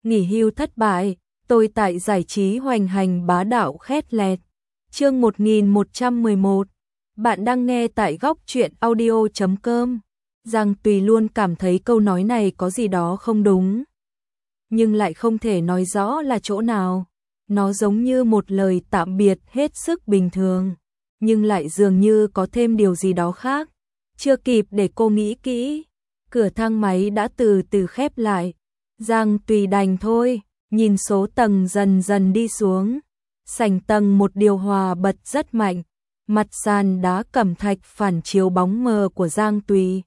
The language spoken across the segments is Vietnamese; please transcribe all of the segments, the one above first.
nghỉ hưu thất bại, tôi tại giải trí hoành hành bá đạo khét lẹt. Chương 1111. Bạn đang nghe tại góc truyện audio.com. Giang Tùy luôn cảm thấy câu nói này có gì đó không đúng, nhưng lại không thể nói rõ là chỗ nào. Nó giống như một lời tạm biệt hết sức bình thường, nhưng lại dường như có thêm điều gì đó khác. Chưa kịp để cô nghĩ kỹ, cửa thang máy đã từ từ khép lại. Giang Tùy đành thôi, nhìn số tầng dần dần đi xuống. Sảnh tầng một điều hòa bật rất mạnh, mặt sàn đá cẩm thạch phản chiếu bóng mờ của Giang Tùy.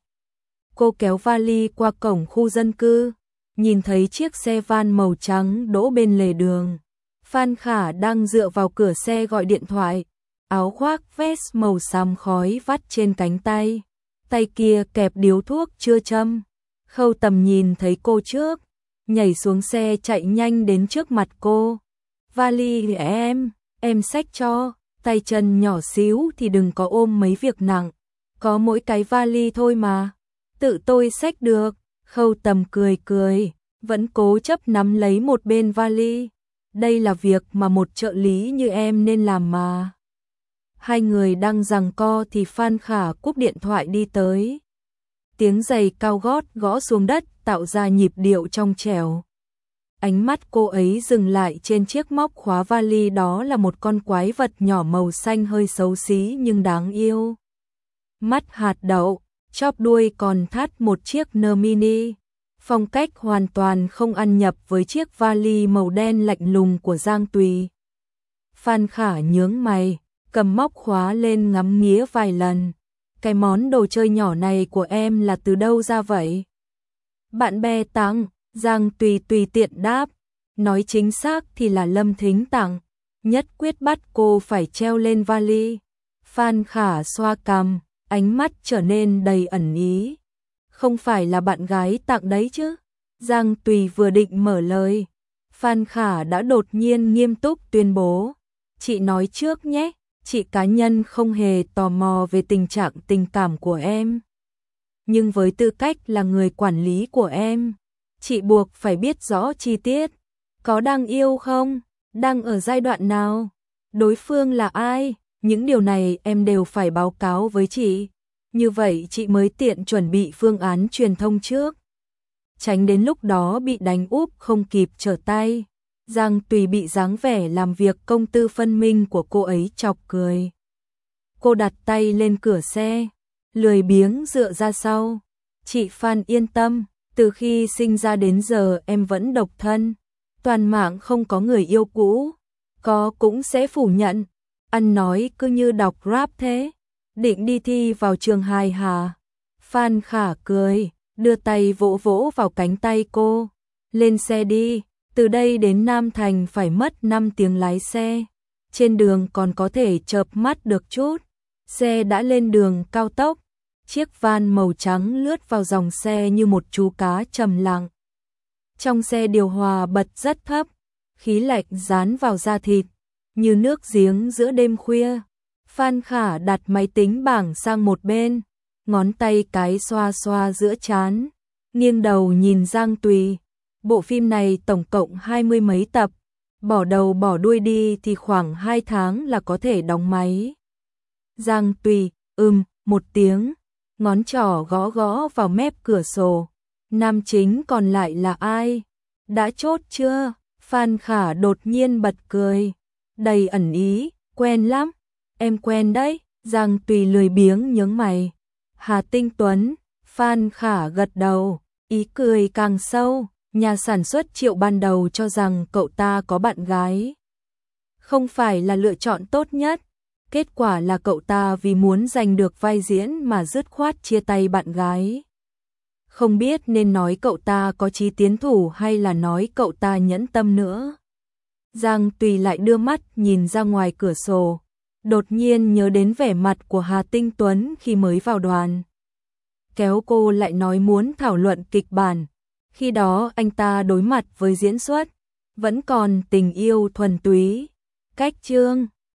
Cô kéo vali qua cổng khu dân cư, nhìn thấy chiếc xe van màu trắng đỗ bên lề đường. Phan Khả đang dựa vào cửa xe gọi điện thoại, áo khoác vest màu xám khói vắt trên cánh tay. Tay kia kẹp điếu thuốc chưa châm. Khâu Tầm nhìn thấy cô trước, nhảy xuống xe chạy nhanh đến trước mặt cô. Vali em xách cho, tay chân nhỏ xíu thì đừng có ôm mấy việc nặng. Có mỗi cái vali thôi mà, tự tôi xách được. Khâu Tầm cười cười, vẫn cố chấp nắm lấy một bên vali. Đây là việc mà một trợ lý như em nên làm mà. Hai người đang giằng co thì Phan Khả cúp điện thoại đi tới. Tiếng giày cao gót gõ xuống đất tạo ra nhịp điệu trong trẻo. Ánh mắt cô ấy dừng lại trên chiếc móc khóa vali, đó là một con quái vật nhỏ màu xanh hơi xấu xí nhưng đáng yêu. Mắt hạt đậu, chóp đuôi còn thắt một chiếc nơ mini. Phong cách hoàn toàn không ăn nhập với chiếc vali màu đen lạnh lùng của Giang Tùy. Phan Khả nhướng mày, cầm móc khóa lên ngắm nghía vài lần. Cái món đồ chơi nhỏ này của em là từ đâu ra vậy? Bạn bè tặng, Giang Tùy tùy tiện đáp. Nói chính xác thì là Lâm Thính tặng, nhất quyết bắt cô phải treo lên vali. Phan Khả xoa cằm, ánh mắt trở nên đầy ẩn ý. Không phải là bạn gái tặng đấy chứ? Giang Tùy vừa định mở lời, Phan Khả đã đột nhiên nghiêm túc tuyên bố. Chị nói trước nhé, chị cá nhân không hề tò mò về tình trạng tình cảm của em. Nhưng với tư cách là người quản lý của em, chị buộc phải biết rõ chi tiết. Có đang yêu không? Đang ở giai đoạn nào? Đối phương là ai? Những điều này em đều phải báo cáo với chị. Như vậy chị mới tiện chuẩn bị phương án truyền thông trước, tránh đến lúc đó bị đánh úp không kịp trở tay. Giang Tùy bị dáng vẻ làm việc công tư phân minh của cô ấy chọc cười. Cô đặt tay lên cửa xe, lười biếng dựa ra sau. Chị Phan yên tâm, từ khi sinh ra đến giờ em vẫn độc thân, toàn mạng không có người yêu cũ. Có cũng sẽ phủ nhận. Ăn nói cứ như đọc rap thế. Định đi thi vào trường hài hả? Phan Khả cười, đưa tay vỗ vỗ vào cánh tay cô. Lên xe đi, từ đây đến Nam Thành phải mất 5 tiếng lái xe. Trên đường còn có thể chợp mắt được chút. Xe đã lên đường cao tốc. Chiếc van màu trắng lướt vào dòng xe như một chú cá trầm lặng. Trong xe điều hòa bật rất thấp, khí lạnh dán vào da thịt, như nước giếng giữa đêm khuya. Phan Khả đặt máy tính bảng sang một bên, ngón tay cái xoa xoa giữa trán, nghiêng đầu nhìn Giang Tùy. Bộ phim này tổng cộng 20 mấy tập, bỏ đầu bỏ đuôi đi thì khoảng 2 tháng là có thể đóng máy. Giang Tùy, một tiếng, ngón trỏ gõ gõ vào mép cửa sổ. Nam chính còn lại là ai? Đã chốt chưa? Phan Khả đột nhiên bật cười, đầy ẩn ý, quen lắm. Em quen đấy. Giang Tùy lười biếng nhướng mày. Hà Tinh Tuấn. Phan Khả gật đầu, ý cười càng sâu. Nhà sản xuất Triệu ban đầu cho rằng cậu ta có bạn gái không phải là lựa chọn tốt nhất. Kết quả là cậu ta vì muốn giành được vai diễn mà dứt khoát chia tay bạn gái. Không biết nên nói cậu ta có chí tiến thủ hay là nói cậu ta nhẫn tâm nữa. Giang Tùy lại đưa mắt nhìn ra ngoài cửa sổ, đột nhiên nhớ đến vẻ mặt của Hà Tinh Tuấn khi mới vào đoàn. Kéo cô lại nói muốn thảo luận kịch bản. Khi đó anh ta đối mặt với diễn xuất vẫn còn tình yêu thuần túy. Cách chương